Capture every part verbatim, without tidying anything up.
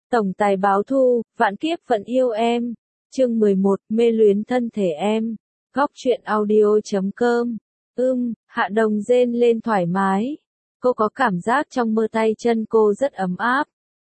Tổng tài báo thù, vạn kiếp vẫn yêu em. Chương mười một, mê luyến thân thể em. Góc truyện audio chấm com. Ưm, Hạ Đồng rên lên thoải mái. Cô có cảm giác trong mơ tay chân cô rất ấm áp.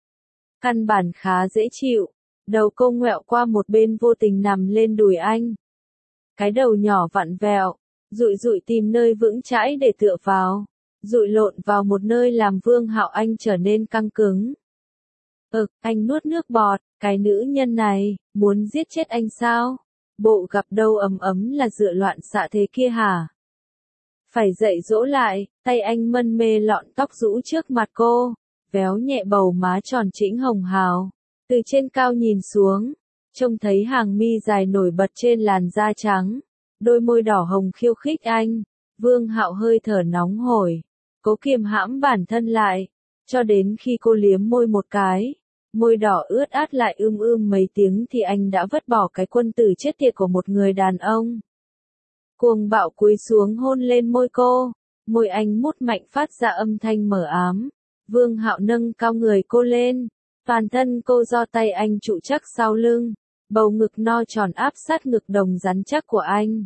Căn bản khá dễ chịu. Đầu cô ngoẹo qua một bên vô tình nằm lên đùi anh. Cái đầu nhỏ vặn vẹo, dụi dụi tìm nơi vững chãi để tựa vào. Dụi lộn vào một nơi làm Vương Hạo Anh trở nên căng cứng. Ực, anh nuốt nước bọt, cái nữ nhân này, muốn giết chết anh sao? Bộ gặp đâu ấm ấm là dựa loạn xạ thế kia hả? Phải dạy dỗ lại, tay anh mân mê lọn tóc rũ trước mặt cô, véo nhẹ bầu má tròn trĩnh hồng hào. Từ trên cao nhìn xuống, trông thấy hàng mi dài nổi bật trên làn da trắng, đôi môi đỏ hồng khiêu khích anh. Vương Hạo hơi thở nóng hổi, cố kiềm hãm bản thân lại, cho đến khi cô liếm môi một cái, môi đỏ ướt át lại ưm ưm mấy tiếng thì anh đã vứt bỏ cái quân tử chết tiệt của một người đàn ông. Cuồng bạo cúi xuống hôn lên môi cô, môi anh mút mạnh phát ra âm thanh mờ ám. Vương Hạo nâng cao người cô lên, toàn thân cô do tay anh trụ chắc sau lưng, bầu ngực no tròn áp sát ngực đồng rắn chắc của anh.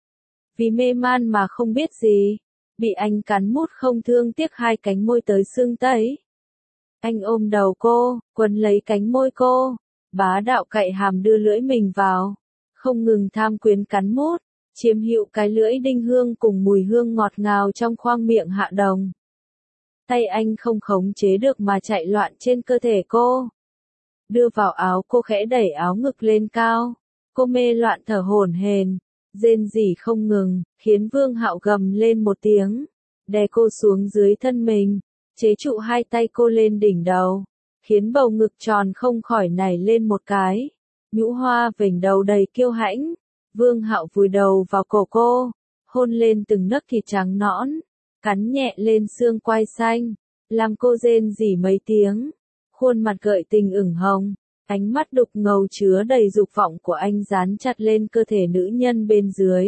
Vì mê man mà không biết gì, bị anh cắn mút không thương tiếc hai cánh môi tới xương tấy. Anh ôm đầu cô, quấn lấy cánh môi cô, bá đạo cậy hàm đưa lưỡi mình vào, không ngừng tham quyến cắn mút, chiếm hữu cái lưỡi đinh hương cùng mùi hương ngọt ngào trong khoang miệng Hạ Đồng. Tay anh không khống chế được mà chạy loạn trên cơ thể cô. Đưa vào áo cô khẽ đẩy áo ngực lên cao, cô mê loạn thở hổn hển, rên rỉ không ngừng, khiến Vương Hạo gầm lên một tiếng, đè cô xuống dưới thân mình, chế trụ hai tay cô lên đỉnh đầu, khiến bầu ngực tròn không khỏi nảy lên một cái, nhũ hoa vểnh đầu đầy kiêu hãnh. Vương Hạo vùi đầu vào cổ cô, hôn lên từng nấc thịt trắng nõn, cắn nhẹ lên xương quai xanh, làm cô rên rỉ mấy tiếng, khuôn mặt gợi tình ửng hồng, ánh mắt đục ngầu chứa đầy dục vọng của anh dán chặt lên cơ thể nữ nhân bên dưới.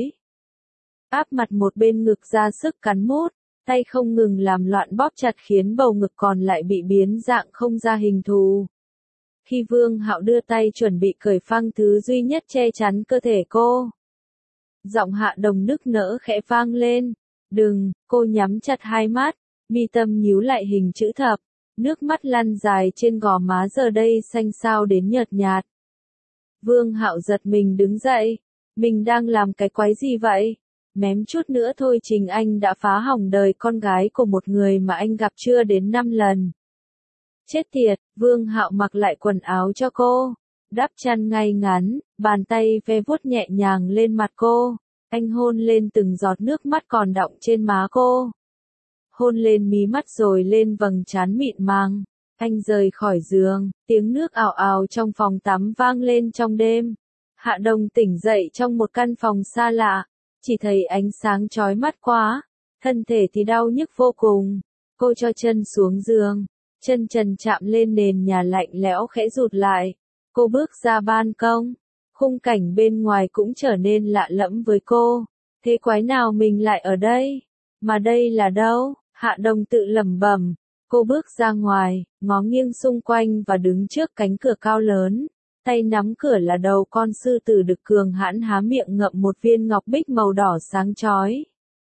Áp mặt một bên ngực ra sức cắn mút, tay không ngừng làm loạn bóp chặt khiến bầu ngực còn lại bị biến dạng không ra hình thù. Khi Vương Hạo đưa tay chuẩn bị cởi phăng thứ duy nhất che chắn cơ thể cô, giọng Hạ Đồng nức nở khẽ vang lên. Đừng, cô nhắm chặt hai mắt, mi tâm nhíu lại hình chữ thập, nước mắt lăn dài trên gò má giờ đây xanh xao đến nhợt nhạt. Vương Hạo giật mình đứng dậy, mình đang làm cái quái gì vậy? Mém chút nữa thôi chính anh đã phá hỏng đời con gái của một người mà anh gặp chưa đến năm lần. Chết tiệt, Vương Hạo mặc lại quần áo cho cô, đắp chăn ngay ngắn, bàn tay ve vuốt nhẹ nhàng lên mặt cô, anh hôn lên từng giọt nước mắt còn đọng trên má cô. Hôn lên mí mắt rồi lên vầng trán mịn màng, anh rời khỏi giường, tiếng nước ào ào trong phòng tắm vang lên trong đêm. Hạ Đồng tỉnh dậy trong một căn phòng xa lạ, chỉ thấy ánh sáng chói mắt quá, thân thể thì đau nhức vô cùng. Cô cho chân xuống giường, chân trần chạm lên nền nhà lạnh lẽo khẽ rụt lại. Cô bước ra ban công, khung cảnh bên ngoài cũng trở nên lạ lẫm với cô. Thế quái nào mình lại ở đây? Mà đây là đâu? Hạ Đồng tự lẩm bẩm. Cô bước ra ngoài, ngó nghiêng xung quanh và đứng trước cánh cửa cao lớn. Tay nắm cửa là đầu con sư tử đực cường hãn há miệng ngậm một viên ngọc bích màu đỏ sáng chói.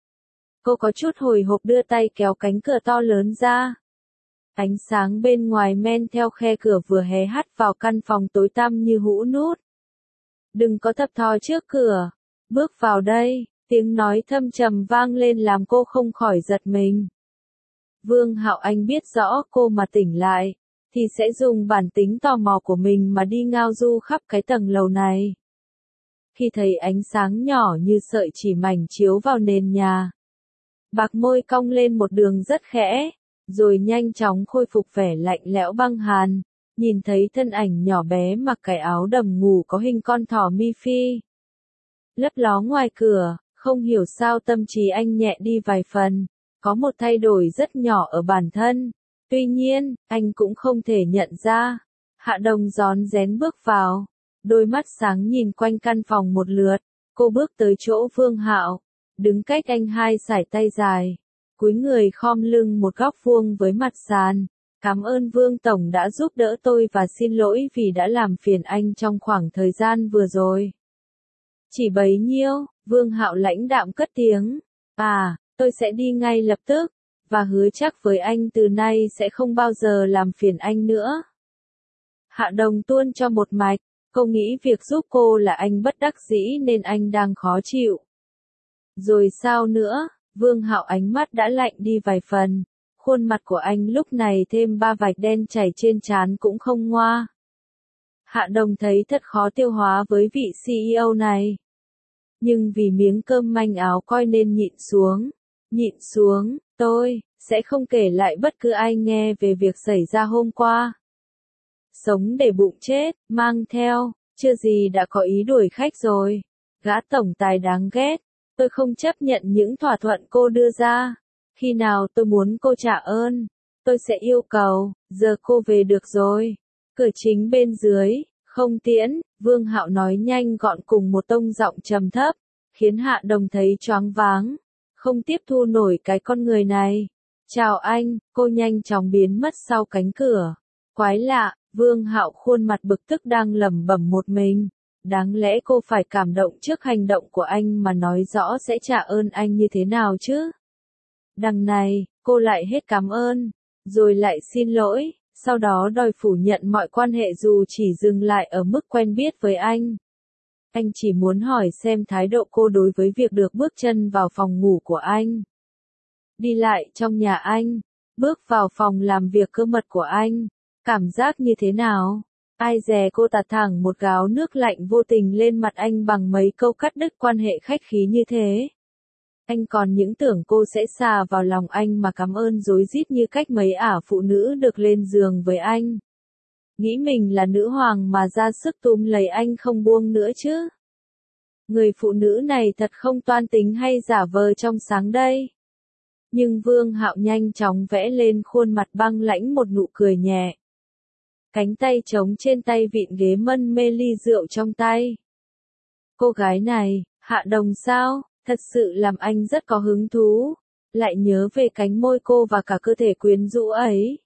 Cô có chút hồi hộp đưa tay kéo cánh cửa to lớn ra. Ánh sáng bên ngoài men theo khe cửa vừa hé hắt vào căn phòng tối tăm như hũ nút. Đừng có thập thò trước cửa, bước vào đây, tiếng nói thâm trầm vang lên làm cô không khỏi giật mình. Vương Hạo Anh biết rõ cô mà tỉnh lại, thì sẽ dùng bản tính tò mò của mình mà đi ngao du khắp cái tầng lầu này. Khi thấy ánh sáng nhỏ như sợi chỉ mảnh chiếu vào nền nhà, bạc môi cong lên một đường rất khẽ, rồi nhanh chóng khôi phục vẻ lạnh lẽo băng hàn, nhìn thấy thân ảnh nhỏ bé mặc cái áo đầm ngủ có hình con thỏ mi phi. Lấp ló ngoài cửa, không hiểu sao tâm trí anh nhẹ đi vài phần, có một thay đổi rất nhỏ ở bản thân. Tuy nhiên, anh cũng không thể nhận ra. Hạ Đồng rón rén bước vào, đôi mắt sáng nhìn quanh căn phòng một lượt, cô bước tới chỗ Vương Hạo, đứng cách anh hai sải tay dài, cúi người khom lưng một góc vuông với mặt sàn, Cảm ơn Vương Tổng đã giúp đỡ tôi và xin lỗi vì đã làm phiền anh trong khoảng thời gian vừa rồi. Chỉ bấy nhiêu, Vương Hạo lãnh đạm cất tiếng. À, tôi sẽ đi ngay lập tức, và hứa chắc với anh từ nay sẽ không bao giờ làm phiền anh nữa. Hạ Đồng tuôn cho một mạch, cô nghĩ việc giúp cô là anh bất đắc dĩ nên anh đang khó chịu. Rồi sao nữa, Vương Hạo ánh mắt đã lạnh đi vài phần, khuôn mặt của anh lúc này thêm ba vạch đen chảy trên trán cũng không ngoa. Hạ Đồng thấy thật khó tiêu hóa với vị xê e ô này. Nhưng vì miếng cơm manh áo coi nên nhịn xuống, nhịn xuống, tôi sẽ không kể lại bất cứ ai nghe về việc xảy ra hôm qua. Sống để bụng chết, mang theo, chưa gì đã có ý đuổi khách rồi. Gã tổng tài đáng ghét, tôi không chấp nhận những thỏa thuận cô đưa ra. Khi nào tôi muốn cô trả ơn, tôi sẽ yêu cầu, giờ cô về được rồi. Cửa chính bên dưới, không tiễn, Vương Hạo nói nhanh gọn cùng một tông giọng trầm thấp, khiến Hạ Đồng thấy choáng váng, không tiếp thu nổi cái con người này. Chào anh, cô nhanh chóng biến mất sau cánh cửa. Quái lạ, Vương Hạo khuôn mặt bực tức đang lẩm bẩm một mình. Đáng lẽ cô phải cảm động trước hành động của anh mà nói rõ sẽ trả ơn anh như thế nào chứ? Đằng này, cô lại hết cảm ơn, rồi lại xin lỗi, sau đó đòi phủ nhận mọi quan hệ dù chỉ dừng lại ở mức quen biết với anh. Anh chỉ muốn hỏi xem thái độ cô đối với việc được bước chân vào phòng ngủ của anh, đi lại trong nhà anh, bước vào phòng làm việc cơ mật của anh, cảm giác như thế nào? Ai dè cô tạt thẳng một gáo nước lạnh vô tình lên mặt anh bằng mấy câu cắt đứt quan hệ khách khí như thế. Anh còn những tưởng cô sẽ xà vào lòng anh mà cảm ơn rối rít như cách mấy ả phụ nữ được lên giường với anh. Nghĩ mình là nữ hoàng mà ra sức túm lấy anh không buông nữa chứ. Người phụ nữ này thật không toan tính hay giả vờ trong sáng đây. Nhưng Vương Hạo nhanh chóng vẽ lên khuôn mặt băng lãnh một nụ cười nhẹ. Cánh tay trống trên tay vịn ghế mân mê ly rượu trong tay. Cô gái này, Hạ Đồng sao, thật sự làm anh rất có hứng thú, lại nhớ về cánh môi cô và cả cơ thể quyến rũ ấy.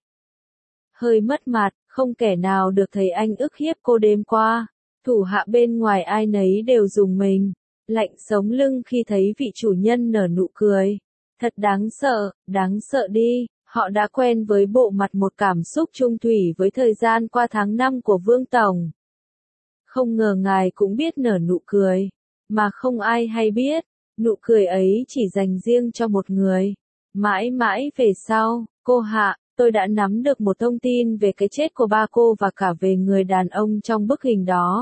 Hơi mất mặt, không kẻ nào được thấy anh ức hiếp cô đêm qua, thủ hạ bên ngoài ai nấy đều rùng mình, lạnh sống lưng khi thấy vị chủ nhân nở nụ cười. Thật đáng sợ, đáng sợ đi. Họ đã quen với bộ mặt một cảm xúc chung thủy với thời gian qua tháng năm của Vương Tổng. Không ngờ ngài cũng biết nở nụ cười, mà không ai hay biết, nụ cười ấy chỉ dành riêng cho một người. Mãi mãi về sau, cô Hạ, tôi đã nắm được một thông tin về cái chết của ba cô và cả về người đàn ông trong bức hình đó.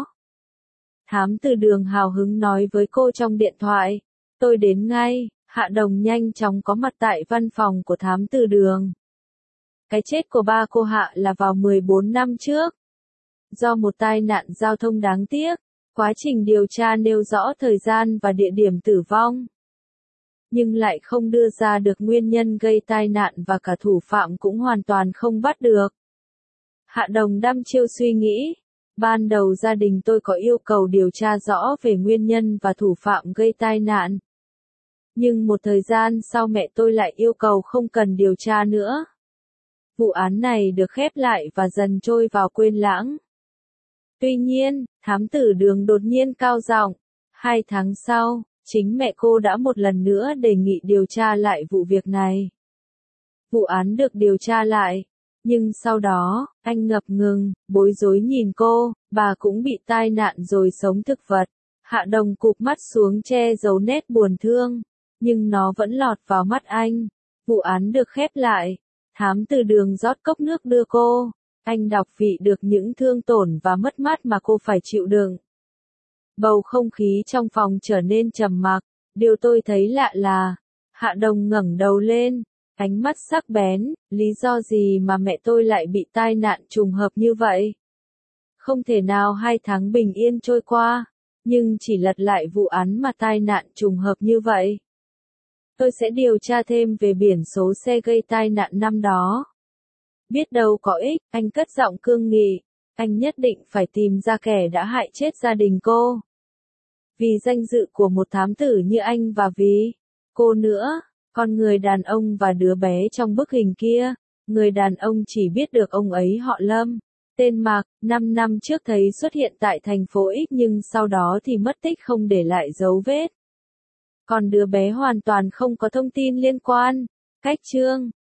Thám tử Đường hào hứng nói với cô trong điện thoại. Tôi đến ngay. Hạ Đồng nhanh chóng có mặt tại văn phòng của thám tử Đường. Cái chết của ba cô Hạ là vào mười bốn năm trước. Do một tai nạn giao thông đáng tiếc, quá trình điều tra nêu rõ thời gian và địa điểm tử vong. Nhưng lại không đưa ra được nguyên nhân gây tai nạn và cả thủ phạm cũng hoàn toàn không bắt được. Hạ Đồng đăm chiêu suy nghĩ. Ban đầu gia đình tôi có yêu cầu điều tra rõ về nguyên nhân và thủ phạm gây tai nạn. Nhưng một thời gian sau mẹ tôi lại yêu cầu không cần điều tra nữa. Vụ án này được khép lại và dần trôi vào quên lãng. Tuy nhiên, thám tử Đường đột nhiên cao giọng. Hai tháng sau, chính mẹ cô đã một lần nữa đề nghị điều tra lại vụ việc này. Vụ án được điều tra lại. Nhưng sau đó, anh ngập ngừng, bối rối nhìn cô, bà cũng bị tai nạn rồi sống thực vật. Hạ Đồng cụp mắt xuống che giấu nét buồn thương. Nhưng nó vẫn lọt vào mắt anh. Vụ án được khép lại. Thám tử Đường rót cốc nước đưa cô. Anh đọc vị được những thương tổn và mất mát mà cô phải chịu đựng. Bầu không khí trong phòng trở nên trầm mặc. Điều tôi thấy lạ là, Hạ Đồng ngẩng đầu lên, ánh mắt sắc bén, lý do gì mà mẹ tôi lại bị tai nạn trùng hợp như vậy? Không thể nào hai tháng bình yên trôi qua, nhưng chỉ lật lại vụ án mà tai nạn trùng hợp như vậy. Tôi sẽ điều tra thêm về biển số xe gây tai nạn năm đó. Biết đâu có ích, anh cất giọng cương nghị. Anh nhất định phải tìm ra kẻ đã hại chết gia đình cô. Vì danh dự của một thám tử như anh và vì cô nữa, con người đàn ông và đứa bé trong bức hình kia. Người đàn ông chỉ biết được ông ấy họ Lâm. Tên Mạc, năm năm trước thấy xuất hiện tại thành phố X nhưng sau đó thì mất tích không để lại dấu vết. Còn đứa bé hoàn toàn không có thông tin liên quan. Cách chương